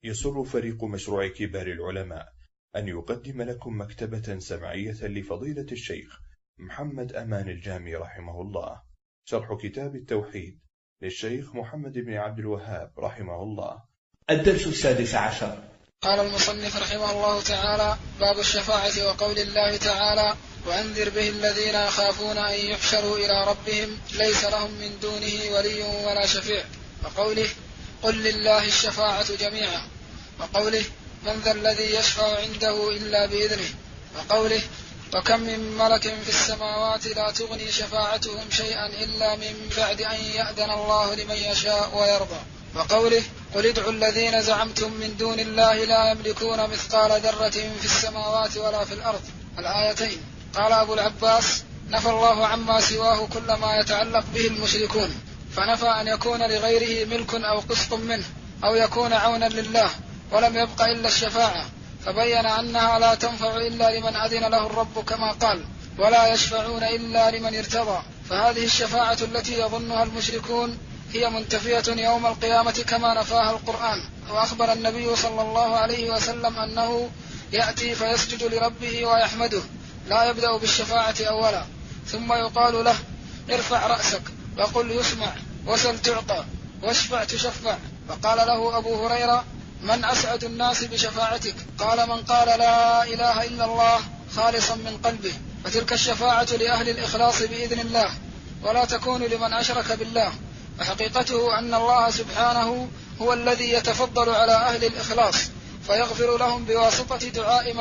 يسر فريق مشروع كبار العلماء أن يقدم لكم مكتبة سمعية لفضيلة الشيخ محمد أمان الجامي رحمه الله، شرح كتاب التوحيد للشيخ محمد بن عبد الوهاب رحمه الله. الدرس 16. قال المصنف رحمه الله تعالى: باب الشفاعة وقول الله تعالى: وأنذر به الذين يخافون أن يحشروا إلى ربهم ليس لهم من دونه ولي ولا شفيع، وقوله: قل لله الشفاعة جميعا، وقوله: من ذا الذي يشفع عنده إلا بإذنه، وقوله: وكم من ملك في السماوات لا تغني شفاعتهم شيئا إلا من بعد أن يأذن الله لمن يشاء ويرضى، وقوله: قل ادعوا الذين زعمتم من دون الله لا يملكون مثقال ذرة في السماوات ولا في الأرض، الآيتين. قال أبو العباس: نفى الله عما سواه كل ما يتعلق به المشركون، فنفى أن يكون لغيره ملك أو قسط منه أو يكون عونا لله، ولم يبق إلا الشفاعة، فبين أنها لا تنفع إلا لمن أذن له الرب كما قال: ولا يشفعون إلا لمن ارتضى. فهذه الشفاعة التي يظنها المشركون هي منتفية يوم القيامة كما نفاها القرآن. وأخبر النبي صلى الله عليه وسلم أنه يأتي فيسجد لربه ويحمده، لا يبدأ بالشفاعة أولا، ثم يقال له: ارفع رأسك وقل يسمع وسل تعطى واشفع تشفع. فقال له أبو هريرة: من أسعد الناس بشفاعتك؟ قال: من قال لا إله إلا الله خالصا من قلبه. فتلك الشفاعة لأهل الإخلاص بإذن الله، ولا تكون لمن أشرك بالله. وحقيقته أن الله سبحانه هو الذي يتفضل على أهل الإخلاص فيغفر لهم بواسطة دعاء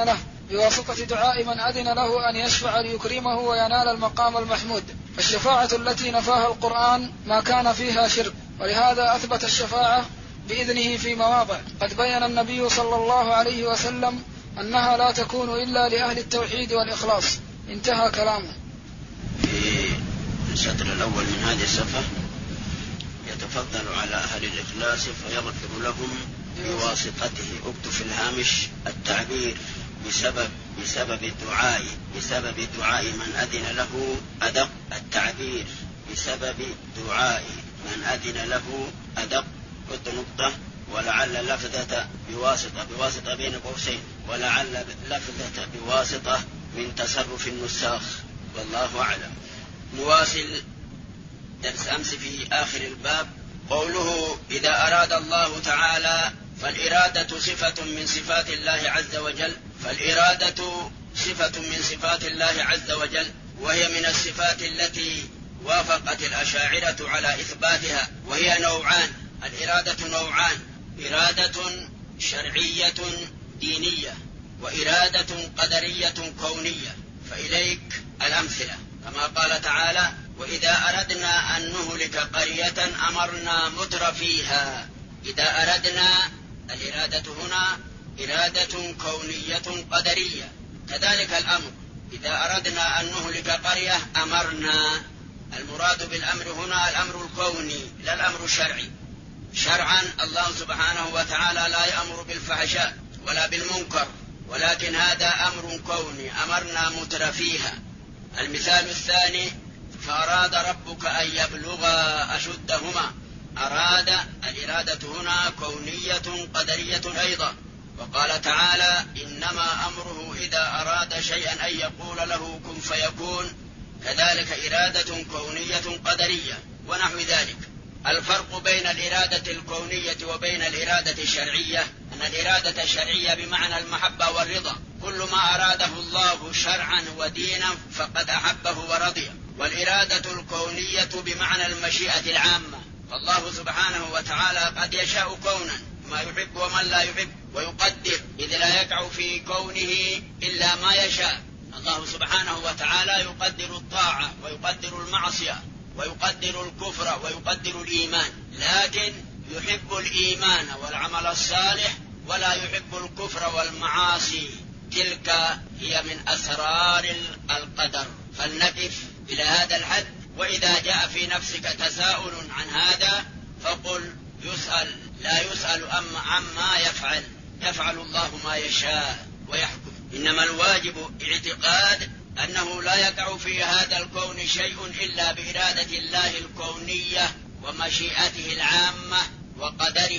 من أذن له أن يشفع ليكرمه وينال المقام المحمود. فالشفاعة التي نفاها القرآن ما كان فيها شرك، ولهذا أثبت الشفاعة بإذنه في مواضع قد بين النبي صلى الله عليه وسلم أنها لا تكون إلا لأهل التوحيد والإخلاص. انتهى كلامه. في السطر الأول من هذه الصفحة: يتفضل على أهل الإخلاص فيغفر لهم بواسطته. اكتب في الهامش التعبير بسبب دعاء من أذن له أدق. التعبير بسبب دعاء من أذن له أدق. قلت نقطة: ولعل لفظة بواسطة بين قوسين، ولعل لفظة بواسطة من تصرف النساخ، والله أعلم. نواصل درس أمس في آخر الباب. قوله: إذا أراد الله تعالى، فالإرادة صفة من صفات الله عز وجل، وهي من الصفات التي وافقت الأشاعرة على إثباتها، وهي نوعان. الإرادة نوعان: إرادة شرعية دينية، وإرادة قدرية كونية. فإليك الأمثلة، كما قال تعالى: وإذا أردنا أن نهلك قرية أمرنا متر فيها. إذا أردنا، الإرادة هنا إرادة كونية قدرية. كذلك الأمر: إذا أردنا أن نهلك قرية أمرنا. المراد بالأمر هنا الأمر الكوني لا الأمر الشرعي. شرعا الله سبحانه وتعالى لا يأمر بالفحشاء ولا بالمنكر، ولكن هذا أمر كوني، أمرنا متر فيها. المثال الثاني: فأراد ربك أن يبلغا أشدهما. أراد، الإرادة هنا كونية قدرية أيضا. وقال تعالى: إنما أمره إذا أراد شيئا أن يقول له كن فيكون. كذلك إرادة كونية قدرية ونحو ذلك. الفرق بين الإرادة الكونية وبين الإرادة الشرعية أن الإرادة الشرعية بمعنى المحبة والرضا، كل ما أراده الله شرعا ودينا فقد أحبه ورضي. والإرادة الكونية بمعنى المشيئة العامة، فالله سبحانه وتعالى قد يشاء كونا ما يحب ومن لا يحب، ويقدر إذ لا يقع في كونه إلا ما يشاء. الله سبحانه وتعالى يقدر الطاعة ويقدر المعصية ويقدر الكفر ويقدر الإيمان، لكن يحب الإيمان والعمل الصالح ولا يحب الكفر والمعاصي. تلك هي من أسرار القدر. فلنقف إلى هذا الحد. وإذا جاء في نفسك تساؤل عن هذا فقل: يسأل لا يسأل عما يفعل الله ما يشاء ويحكم. إنما الواجب اعتقاد أنه لا يقع في هذا الكون شيء إلا بإرادة الله الكونية ومشيئته العامة وقدره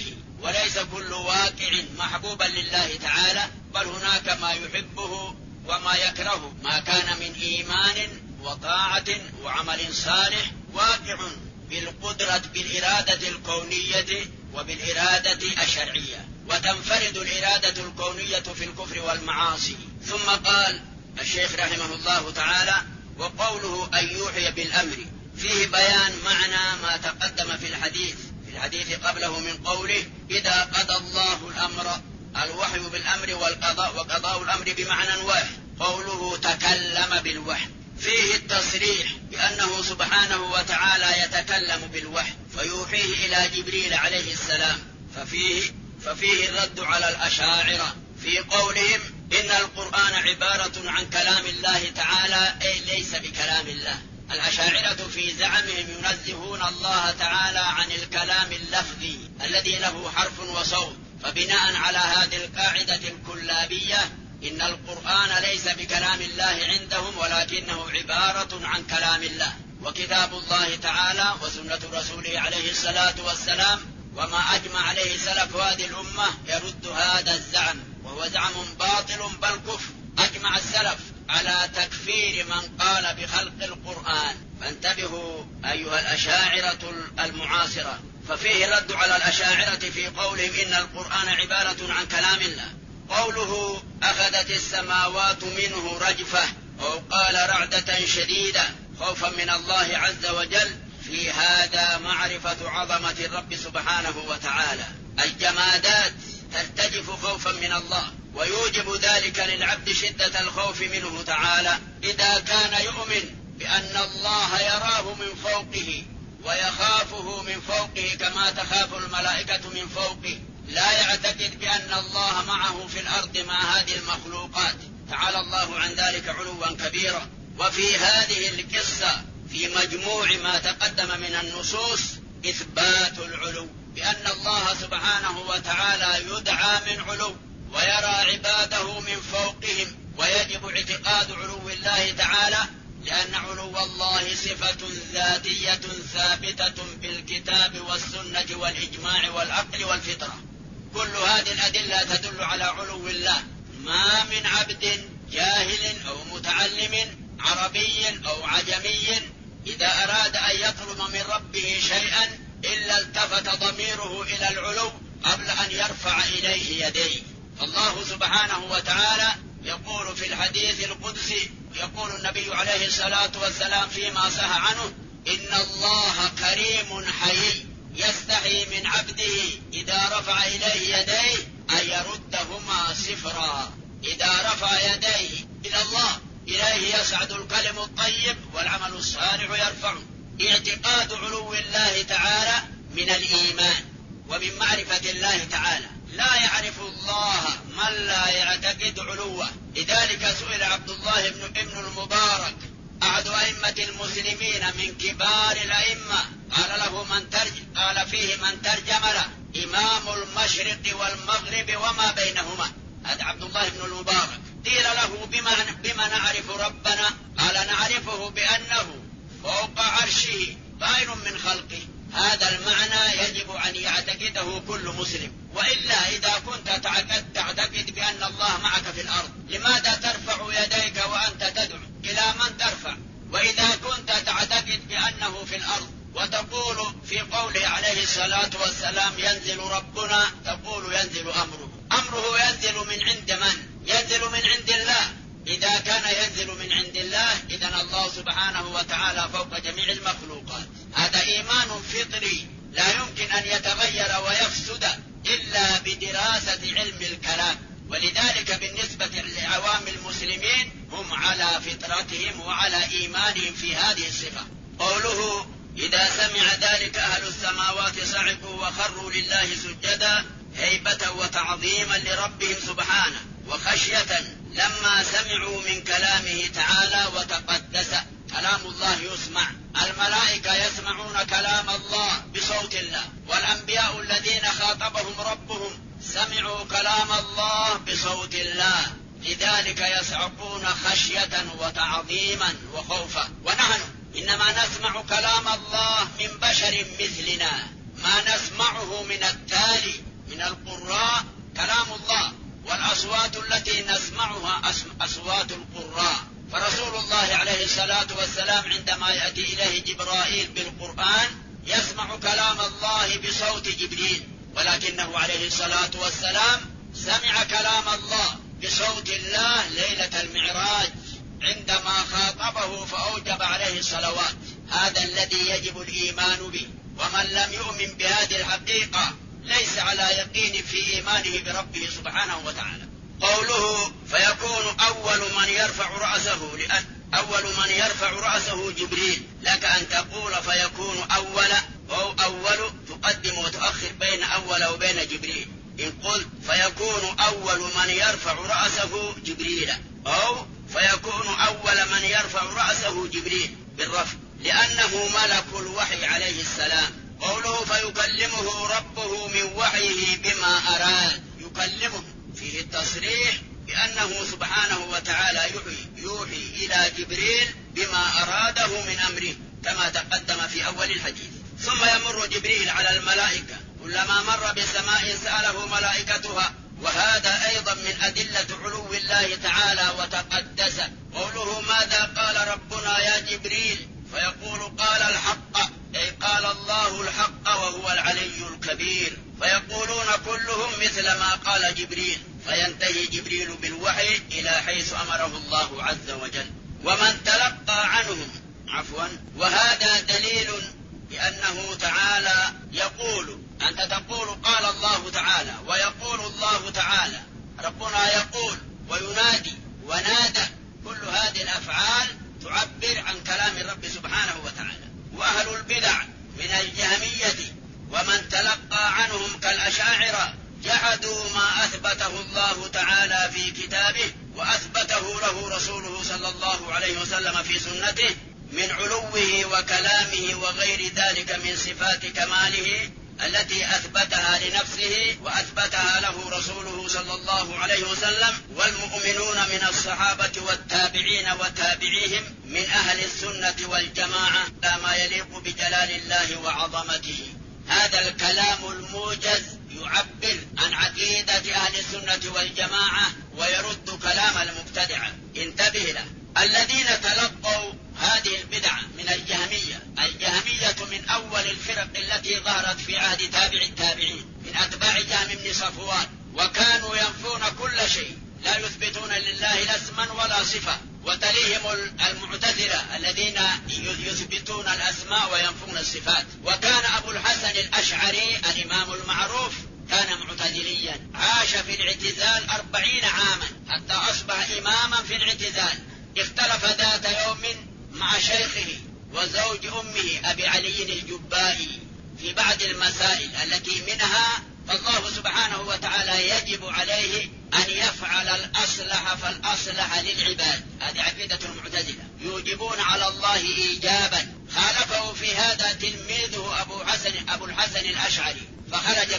وليس كل واقع محبوبا لله تعالى، بل هناك ما يحبه وما يكرهه، ما كان من إيمان وطاعة وعمل صالح واقع بالقدرة بالإرادة الكونية وبالإرادة الشرعية، وتنفرد الإرادة الكونية في الكفر والمعاصي. ثم قال الشيخ رحمه الله تعالى: وقوله أن يوحي بالأمر فيه بيان معنى ما تقدم في الحديث قبله من قوله: إذا قضى الله الأمر، الوحي بالأمر وقضاء الأمر بمعنى واحد. قوله تكلم بالوحي فيه التصريح بأنه سبحانه وتعالى يتكلم بالوحي فيوحيه إلى جبريل عليه السلام، ففيه الرد على الأشاعرة في قولهم إن القرآن عبارة عن كلام الله تعالى، أي ليس بكلام الله. الأشاعرة في زعمهم ينزهون الله تعالى عن الكلام اللفظي الذي له حرف وصوت، فبناء على هذه القاعدة الكلابية إن القرآن ليس بكلام الله عندهم، ولكنه عبارة عن كلام الله وكتاب الله تعالى وسنة رسوله عليه الصلاة والسلام، وما أجمع عليه سلف هذه الأمة يرد هذا الزعم، وهو زعم باطل بل كفر. أجمع السلف على تكفير من قال بخلق القرآن، فانتبهوا أيها الأشاعرة المعاصرة. ففيه الرد على الأشاعرة في قولهم إن القرآن عبارة عن كلام الله. قوله أخذت السماوات منه رجفة، أو قال رعدة شديدة خوفا من الله عز وجل، في هذا معرفة عظمة الرب سبحانه وتعالى. الجمادات ترتجف خوفا من الله، ويوجب ذلك للعبد شدة الخوف منه تعالى إذا كان يؤمن بأن الله يراه من فوقه ويخافه من فوقه كما تخاف الملائكة من فوقه، لا يعتقد بأن الله معه في الأرض مع هذه المخلوقات، تعالى الله عن ذلك علوا كبيرا. وفي هذه القصة في مجموع ما تقدم من النصوص إثبات العلو، بأن الله سبحانه وتعالى يدعى من علو ويرى عباده من فوقهم، ويجب اعتقاد علو الله تعالى، لأن علو الله صفة ذاتية ثابتة بالكتاب والسنة والإجماع والعقل والفطرة. كل هذه الأدلة تدل على علو الله. ما من عبد جاهل أو متعلم عربي أو عجمي إذا أراد أن يطلب من ربه شيئا إلا التفت ضميره إلى العلو قبل أن يرفع إليه يديه. الله سبحانه وتعالى يقول في الحديث القدسي، يقول النبي عليه الصلاة والسلام فيما صح عنه: إن الله كريم حيي يستحي من عبده إذا رفع إليه يديه أن يردهما صفرا. إذا رفع يديه إلى الله إليه يصعد الكلم الطيب والعمل الصالح يرفعه. اعتقاد علو الله تعالى من الإيمان ومن معرفة الله تعالى. لا يعرف الله من لا يعتقد علوه. لذلك سئل عبد الله بن المبارك أحد أئمة المسلمين من كبار الأئمة، قال له قال فيه من ترجم له: إمام المشرق والمغرب وما بينهما. هذا عبد الله بن المبارك. قيل له: بما نعرف ربنا؟ قال: نعرفه بأنه فوق عرشه بائن من خلقه. هذا المعنى يجب أن يعتقده كل مسلم، وإلا إذا كنت تعتقد بأن الله معك في الأرض، لماذا ترفع يديك وأنت تدعو؟ إلى من ترفع؟ وإذا كنت تعتقد بأنه في الأرض وتقول في قوله عليه الصلاة والسلام ينزل ربنا، تقول ينزل أمره ينزل من عند من؟ ينزل من عند الله. إذا كان ينزل من عند الله إذن الله سبحانه وتعالى فوق جميع المخلوقات. هذا إيمان فطري لا يمكن أن يتغير ويفسد إلا بدراسة علم الكلام. ولذلك بالنسبة لعوام المسلمين هم على فطرتهم وعلى إيمانهم في هذه الصفة. قوله إذا سمع ذلك أهل السماوات صعقوا وخروا لله سجدا هيبة وتعظيما لربهم سبحانه وخشية لما سمعوا من كلامه تعالى وتقدس. كلام الله يسمع، الملائكة يسمعون كلام الله بصوت الله، والأنبياء الذين خاطبهم ربهم سمعوا كلام الله بصوت الله، لذلك يصعقون خشية وتعظيما وخوفا. ونحن إنما نسمع كلام الله من بشر مثلنا، ما نسمعه من التالي من القراء كلام الله، والأصوات التي نسمعها أصوات القراء. فرسول الله عليه الصلاة والسلام عندما يأتي إليه جبرائيل بالقرآن يسمع كلام الله بصوت جبريل، ولكنه عليه الصلاة والسلام سمع كلام الله بصوت الله ليلة المعراج عندما خاطبه فأوجب عليه الصلوات. هذا الذي يجب الإيمان به، ومن لم يؤمن بهذه الحقيقة ليس على يقين في إيمانه بربه سبحانه وتعالى. قوله فيكون أول من يرفع رأسه، لأن أول من يرفع رأسه جبريل، لك أن تقول فيكون أول أو أول تقدم وتؤخر بين أول وبين جبريل. إن قلت فيكون أول من يرفع رأسه جبريل أو فيكون أول من يرفع رأسه جبريل بالرفع، لأنه ملك الوحي عليه السلام. قوله فيكلمه ربه من وحيه بما أراد، يكلمه فيه التصريح بأنه سبحانه وتعالى يوحي إلى جبريل بما أراده من أمره كما تقدم في أول الحديث. ثم يمر جبريل على الملائكة، كلما مر بسماء سأله ملائكتها، وهذا أيضا من أدلة علو الله تعالى وتقدسه. قوله ماذا قال ربنا يا جبريل؟ فيقول قال الحق، أي قال الله الحق وهو العلي الكبير. فيقولون كلهم مثل ما قال جبريل، فينتهي جبريل بالوحي إلى حيث أمره الله عز وجل. ومن تلقى عنهم وهذا دليل بأنه تعالى يقول، أنت تقول قال الله تعالى ويقول الله تعالى، ربنا يقول وينادي ونادى، كل هذه الأفعال تعبر عن كلام الرب سبحانه وتعالى. وأهل البدع من الجهمية ومن تلقى عنهم كالأشاعرة جحدوا ما أثبته الله تعالى في كتابه وأثبته له رسوله صلى الله عليه وسلم في سنته من علوه وكلامه وغير ذلك من صفات كماله التي أثبتها لنفسه وأثبتها له رسوله صلى الله عليه وسلم والمؤمنون من الصحابة والتابعين وتابعيهم من أهل السنة والجماعة لا ما يليق بجلال الله وعظمته. هذا الكلام الموجز يعبر عن عقيدة أهل السنة والجماعة ويرد كلام المبتدعة. انتبه له. الذين تلقوا هذه البدعة من الجهمية من أول الفرق التي ظهرت في عهد تابع التابعين من أتباع جهم بن صفوان، وكانوا ينفون كل شيء، لا يثبتون لله لا اسما ولا صفة. وتليهم المعتزلة الذين يثبتون الأسماء وينفون الصفات. وكان أبو الحسن الأشعري الإمام المعروف كان معتزليا، عاش في الاعتزال 40 عاما حتى أصبح إماما في الاعتزال. اختلف ذات يوم مع شيخه وزوج أمه أبي علي الجبائي في بعض المسائل التي منها فالله سبحانه وتعالى يجب عليه أن يفعل الأصلح فالأصلح للعباد. هذه عقيدة المعتزلة، يوجبون على الله إيجابا. خالفه في هذا تلميذه أبو الحسن الأشعري فخرج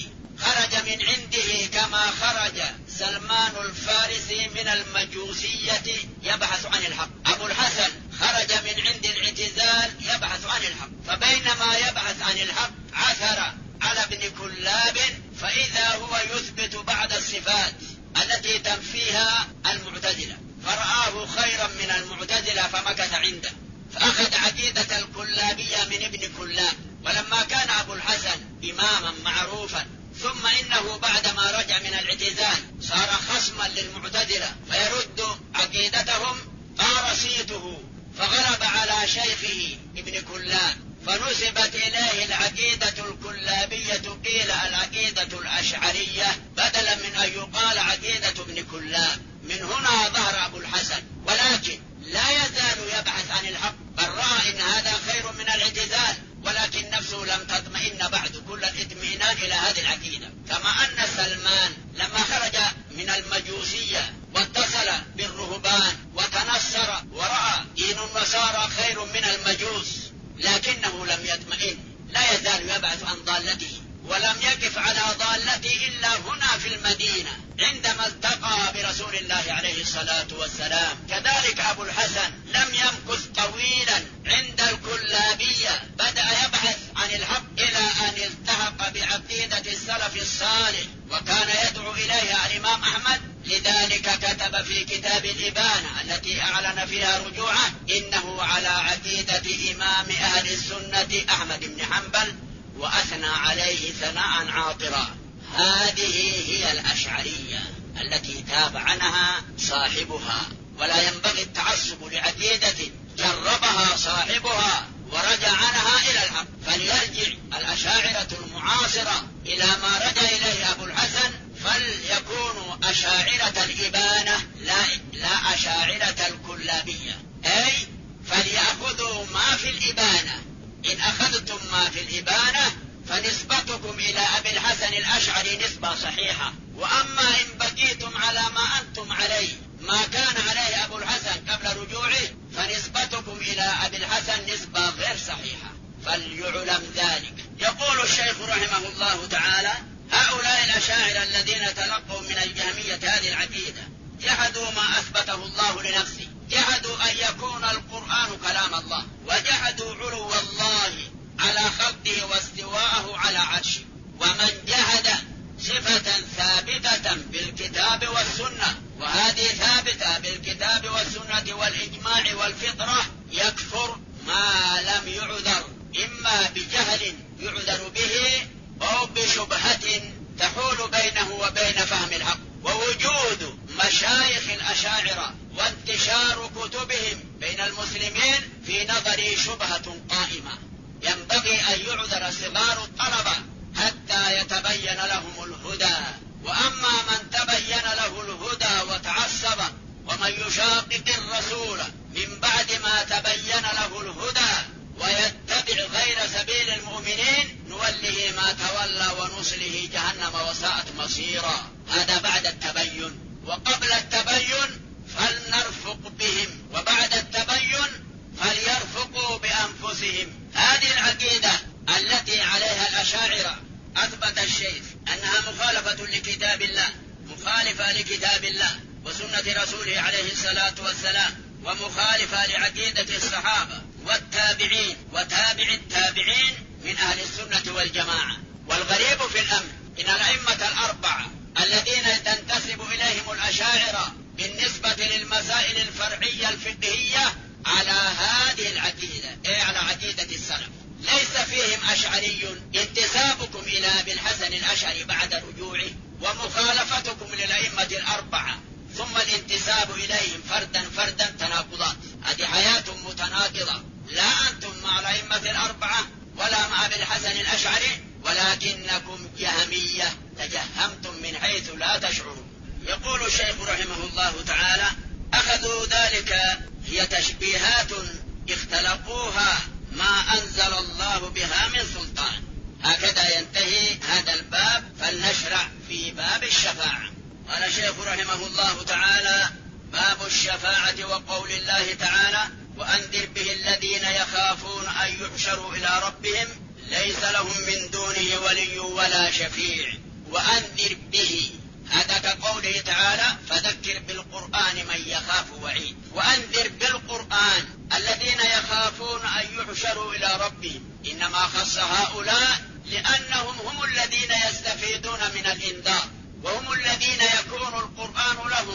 من عنده كما خرج سلمان الفارسي من المجوسية يبحث عن الحق. أبو الحسن خرج من عند الاعتزال يبحث عن الحق، فبينما يبحث عن الحق عثر على ابن كلاب فإذا هو يثبت بعض الصفات التي تنفيها المعتزلة، فرآه خيرا من المعتزلة فمكث عنده، فأخذ عقيدة الكلابية من ابن كلاب. ولما كان أبو الحسن إماما معروفا ثم إنه بعدما رجع من الاعتزال صار خصما للمعتزلة فيرد عقيدتهم، طار صيته فغلب على شيخه ابن كلاب فنسبت إليه العقيدة الكلابية، قيل العقيدة الأشعرية بدلا من أن يقال عقيدة ابن كلاب. من هنا ظهر أبو الحسن، ولكن لا يزال يبحث عن الحق، بل رأى إن هذا خير من الاعتزال، ولكن نفسه لم تطمئن بعد كل الاطمئنان إلى هذه العقيدة. كما أن سلمان لما خرج من المجوسية واتصل بالرهبان وتنصر ورأى دين النصارى خير من المجوس، لكنه لم يطمئن، لا يزال يبحث عن ضالته، ولم يقف على ضالته إلا هنا في المدينة عندما التقى برسول الله عليه الصلاة والسلام. كذلك أبو الحسن لم يمكث طويلا عند الكلابية، بدأ يبحث عن الحق إلى أن التحق بعقيدة السلف الصالح أحمد، لذلك كتب في كتاب الإبانة التي أعلن فيها رجوعه: إنه على عقيدة إمام أهل السنة أحمد بن حنبل، وأثنى عليه ثناء عاطرا. هذه هي الأشعرية التي تاب عنها صاحبها، ولا ينبغي التعصب لعقيدة جربها صاحبها ورجع عنها إلى الحق. فليرجع الأشاعرة المعاصرة إلى ما رجع إليه أبو الحسن، فليكونوا أشاعرة الإبانة لا أشاعرة الكلابية، أي فليأخذوا ما في الإبانة. إن أخذتم ما في الإبانة فنسبتكم إلى أبي الحسن الأشعري نسبة صحيحة، وأما إن بقيتم على ما أنتم عليه، ما كان عليه أبو الحسن قبل رجوعه، فنسبتكم إلى أبي الحسن نسبة غير صحيحة، فليعلم ذلك. يقول الشيخ رحمه الله تعالى: هؤلاء الأشاعرة الذين تلقوا من الجهمية هذه العقيدة جحدوا ما أثبته الله لنفسه، جحدوا أن يكون القرآن كلام الله، وجحدوا علو الله على خلقه واستواءه على عرشه. ومن جحد صفة ثابتة بالكتاب والسنة، وهذه ثابتة بالكتاب والسنة والإجماع والفطرة، يكفر ما لم يعذر، إما بجهل يعذر به أو بشبهة تحول بينه وبين فهم الحق. ووجود مشايخ الأشاعرة وانتشار كتبهم بين المسلمين في نظري شبهة قائمة، ينبغي أن يعذر صغار الطلبة حتى يتبين لهم الهدى. وأما من تبين له الهدى وتعصب ومن يشاقق الرسول من بعد ما تبين له الهدى ويتبع غير سبيل المؤمنين نوله ما تولى ونصله جهنم وساءت مصيرا. هذا بعد التبين، وقبل التبين فلنرفق بهم، وبعد التبين فليرفقوا بأنفسهم. هذه العقيدة التي عليها الأشاعرة أثبت الشيخ أنها مخالفة لكتاب الله، مخالفة لكتاب الله وسنة رسوله عليه الصلاة والسلام، ومخالفة لعقيدة الصحابة والتابعين وتابع التابعين من أهل السنة والجماعة. والغريب في الأمر إن الأئمة الأربعة الذين تنتسب إليهم الأشاعرة بالنسبة للمسائل الفرعية الفقهية على هذه العقيدة، أي على عقيدة السلف. ليس فيهم أشعري. انتسابكم إلى أبي الحسن الأشعري بعد رجوعه، ومخالفتكم للأئمة الأربعة، ثم الانتساب إليهم فردا فردا، تناقضات. هذه حياة متناقضة. لا أنتم مع الأئمة الأربعة ولا مع أبي الحسن الأشعري، ولكنكم جهمية تجهمتم من حيث لا تشعرون. يقول الشيخ رحمه الله تعالى: أخذوا ذلك هي تشبيهات اختلقوها ما أنزل الله بها من سلطان. هكذا ينتهي هذا الباب، فلنشرع في باب الشفاعة. قال الشيخ رحمه الله تعالى: باب الشفاعة وقول الله تعالى: وأنذر به الذين يخافون أن يحشروا إلى ربهم ليس لهم من دونه ولي ولا شفيع. وأنذر به، هذا كقوله تعالى: فذكر بالقرآن من يخاف وعيد. وأنذر بالقرآن الذين يخافون أن يحشروا إلى ربهم، إنما خص هؤلاء لأنهم هم الذين يستفيدون من الإنذار، وهم الذين يكون القرآن لهم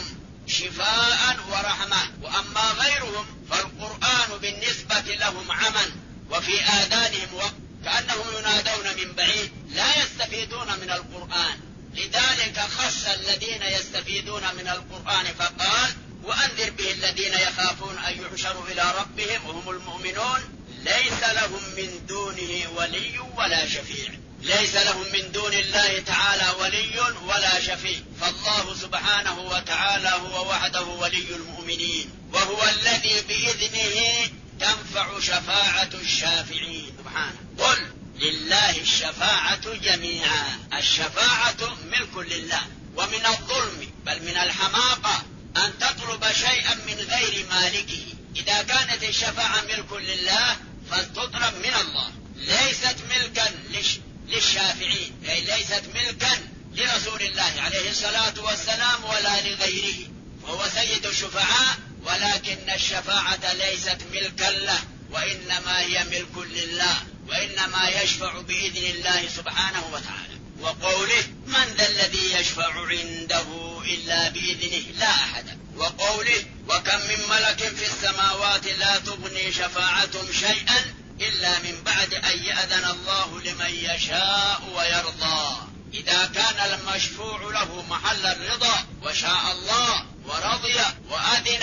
شفاء ورحمة. وأما غيرهم فالقرآن بالنسبة لهم عمى، وفي آذانهم وقت كأنهم ينادون من بعيد، لا يستفيدون من القرآن. لذلك خص الذين يستفيدون من القرآن فقال: وأنذر به الذين يخافون أن يحشروا إلى ربهم وهم المؤمنون ليس لهم من دونه ولي ولا شفيع. ليس لهم من دون الله تعالى ولي ولا شفيع، فالله سبحانه وتعالى هو وحده ولي المؤمنين، وهو الذي بإذنه تنفع شفاعة الشافعين سبحانه. قل لله الشفاعة جميعا. الشفاعة ملك لله. ومن الظلم بل من الحماقة أن تطلب شيئا من غير مالكه. إذا كانت الشفاعة ملك لله فلتطلب من الله، ليست ملكا للشافعين، أي ليست ملكا لرسول الله عليه الصلاة والسلام ولا لغيره، وهو سيد الشفعاء، ولكن الشفاعة ليست ملكا له، وإنما هي ملك لله، وإنما يشفع بإذن الله سبحانه وتعالى. وقوله: من ذا الذي يشفع عنده إلا إلا بإذنه لا أحد. وقوله وكم من ملك في السماوات لا تغني شفاعتهم شيئا إلا من بعد أن يأذن الله لمن يشاء ويرضى. إذا كان المشفوع له محل الرضا وشاء الله ورضي وأذن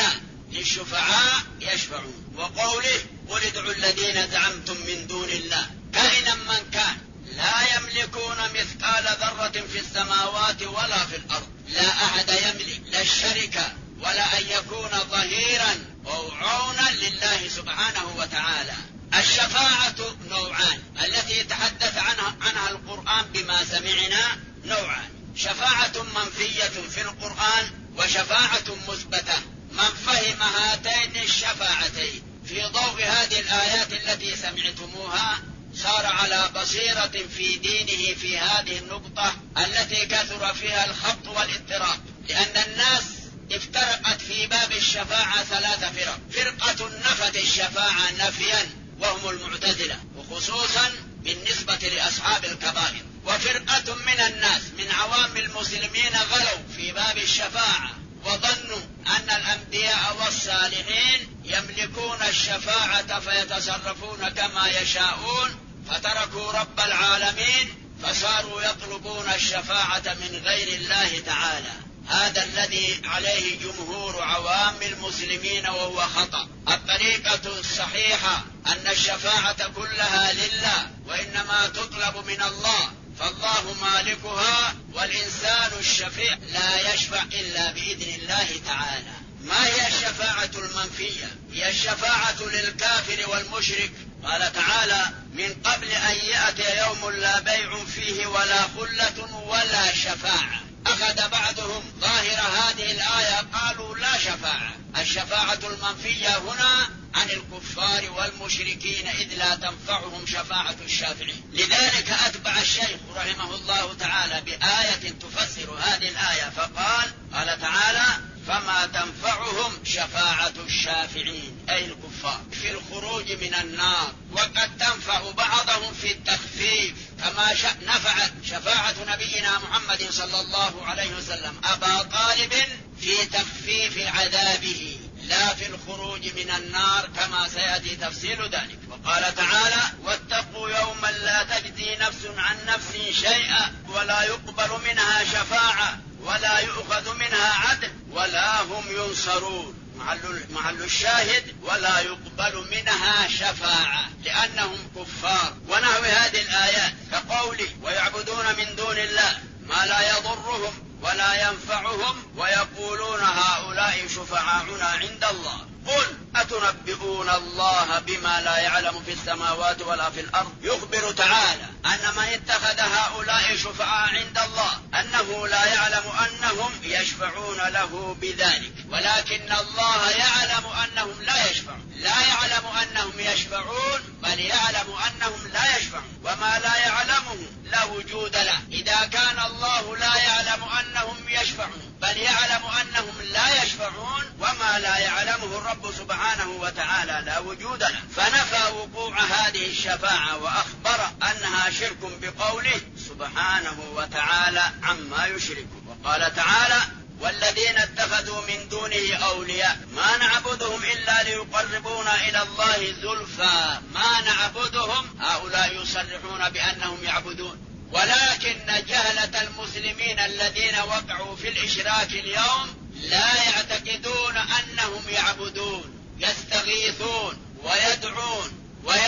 للشفعاء يشفعون. وقوله قل ادعوا الذين زعمتم من دون الله كائنا من كان لا يملكون مثقال ذرة في السماوات ولا في الأرض. لا أحد يملك لا الشركة ولا أن يكون ظهيرا أو عونا لله سبحانه وتعالى. الشفاعة نوعان التي تحدث عنها القرآن بما سمعنا نوعان، شفاعة منفية في القرآن وشفاعة مثبتة. من فهم هاتين الشفاعتين في ضوء هذه الآيات التي سمعتموها صار على بصيرة في دينه في هذه النقطة التي كثر فيها الخبط والاضطراب، لأن الناس افترقت في باب الشفاعة 3 فرق. فرقة نفت الشفاعة نفيا وهم المعتزلة، وخصوصا بالنسبة لأصحاب الكبائر. وفرقة من الناس من عوام المسلمين غلوا في باب الشفاعة وظنوا أن الأنبياء والصالحين يملكون الشفاعة فيتصرفون كما يشاءون، فتركوا رب العالمين فصاروا يطلبون الشفاعة من غير الله تعالى. هذا الذي عليه جمهور عوام المسلمين وهو خطأ. الطريقة الصحيحة أن الشفاعة كلها لله وإنما تطلب من الله، فالله مالكها والإنسان الشفيع لا يشفع إلا بإذن الله تعالى. ما هي الشفاعة المنفية؟ هي الشفاعة للكافر والمشرك. قال تعالى من قبل أن يأتي يوم لا بيع فيه ولا خلة ولا شفاعة. أخذ بعضهم ظاهر هذه الآية قالوا لا شفاعة. الشفاعة المنفية هنا عن الكفار والمشركين إذ لا تنفعهم شفاعة الشافعين. لذلك أتبع الشيخ رحمه الله تعالى بآية تفسر هذه الآية فقال قال تعالى فما تنفعهم شفاعة الشافعين أي الكفار في الخروج من النار، وقد تنفع بعضهم في التخفيف كما نفعت شفاعة نبينا محمد صلى الله عليه وسلم أبا طالب في تخفيف عذابه لا في الخروج من النار كما سيأتي تفصيل ذلك. وقال تعالى واتقوا يوما لا تجزي نفس عن نفس شيئا ولا يقبل منها شفاعة ولا يؤخذ منها عدل ولا هم ينصرون. محل الشاهد ولا يقبل منها شفاعة لأنهم كفار. ونحو هذه الآيات كقوله ويعبدون من دون الله ما لا يضرهم ولا ينفعهم ويقولون هؤلاء شفعاؤنا عند الله قل أتنبئون الله بما لا يعلم في السماوات ولا في الأرض. يخبر تعالى أن من اتخذ هؤلاء شفعاء عند الله أنه لا يعلم أنهم يشفعون له بذلك، ولكن الله يعلم أنهم لا يشفعون. لا يعلم أنهم يشفعون بل يعلم أنهم لا يشفعون، وما لا يعلمه لا وجود له. إذا كان الله لا يعلم أنهم يشفعون بل يعلم أنهم لا يشفعون وما لا يعلمه الرب سبحانه وتعالى لا وجود له، فنفى وقوع هذه الشفاعة وأخبر أنها شرك بقوله سبحانه وتعالى عما يشركون. وقال تعالى والذين اتخذوا من دونه أولياء ما نعبدهم إلا ليقربونا إلى الله زلفى ما نعبدهم. هؤلاء يصرحون بأنهم يعبدون، ولكن جهلة المسلمين الذين وقعوا في الإشراك اليوم لا يعتقدون أنهم يعبدون، يستغيثون ويدعون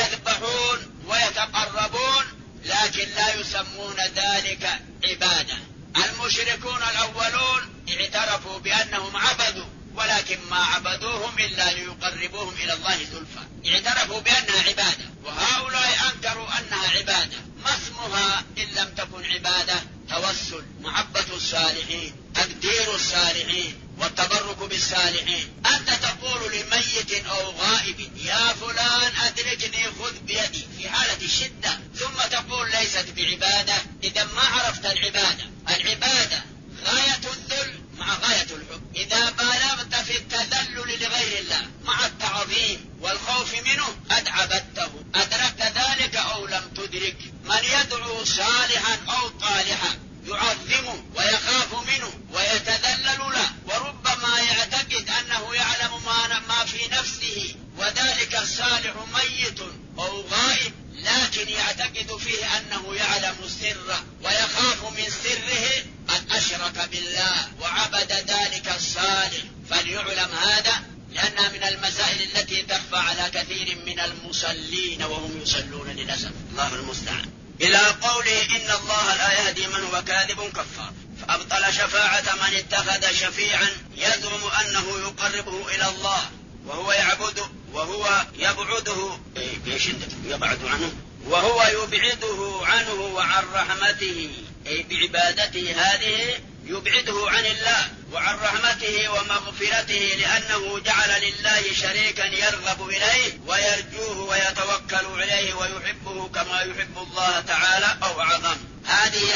ويذبحون ويتقربون، لكن لا يسمون ذلك عبادة. المشركون الأولون اعترفوا بأنهم عبدوا، ولكن ما عبدوهم إلا ليقربوهم إلى الله زلفى، اعترفوا بأنها عبادة، وهؤلاء أنكروا أنها عبادة. ما اسمها إن لم تكن عبادة؟ توسل، محبة الصالحين، تقدير الصالحين، والتبرك بالصالحين. أنت تقول لميت أو غائب يا فلان أدركني خذ بيدي في حالة الشدة، ثم تقول ليست بعبادة. إذا ما عرفت العبادة. العبادة غاية الذل مع غاية الحب. إذا بالغت في التذلل لغير الله مع التعظيم والخوف منه قد عبدته، أدركت ذلك أو لم تدرك. من يدعو صالحا أو طالحا يعظمه ويخاف منه ويتذلل أشرك بالله وعبد ذلك الصالح فليعلم هذا، لأنها من المسائل التي تخفى على كثير من المصلين وهم يصلون للأسف، الله المستعان. إلى قوله إن الله لا يهدي من هو كاذب كفار، فأبطل شفاعة من اتخذ شفيعا يزعم أنه يقربه إلى الله وهو يبعده عنه وعن رحمته، أي بعبادته هذه يبعده عن الله وعن رحمته ومغفرته، لأنه جعل لله شريكا يرغب إليه ويرجوه ويتوكل عليه ويحبه كما يحب الله تعالى أو أعظم. هذه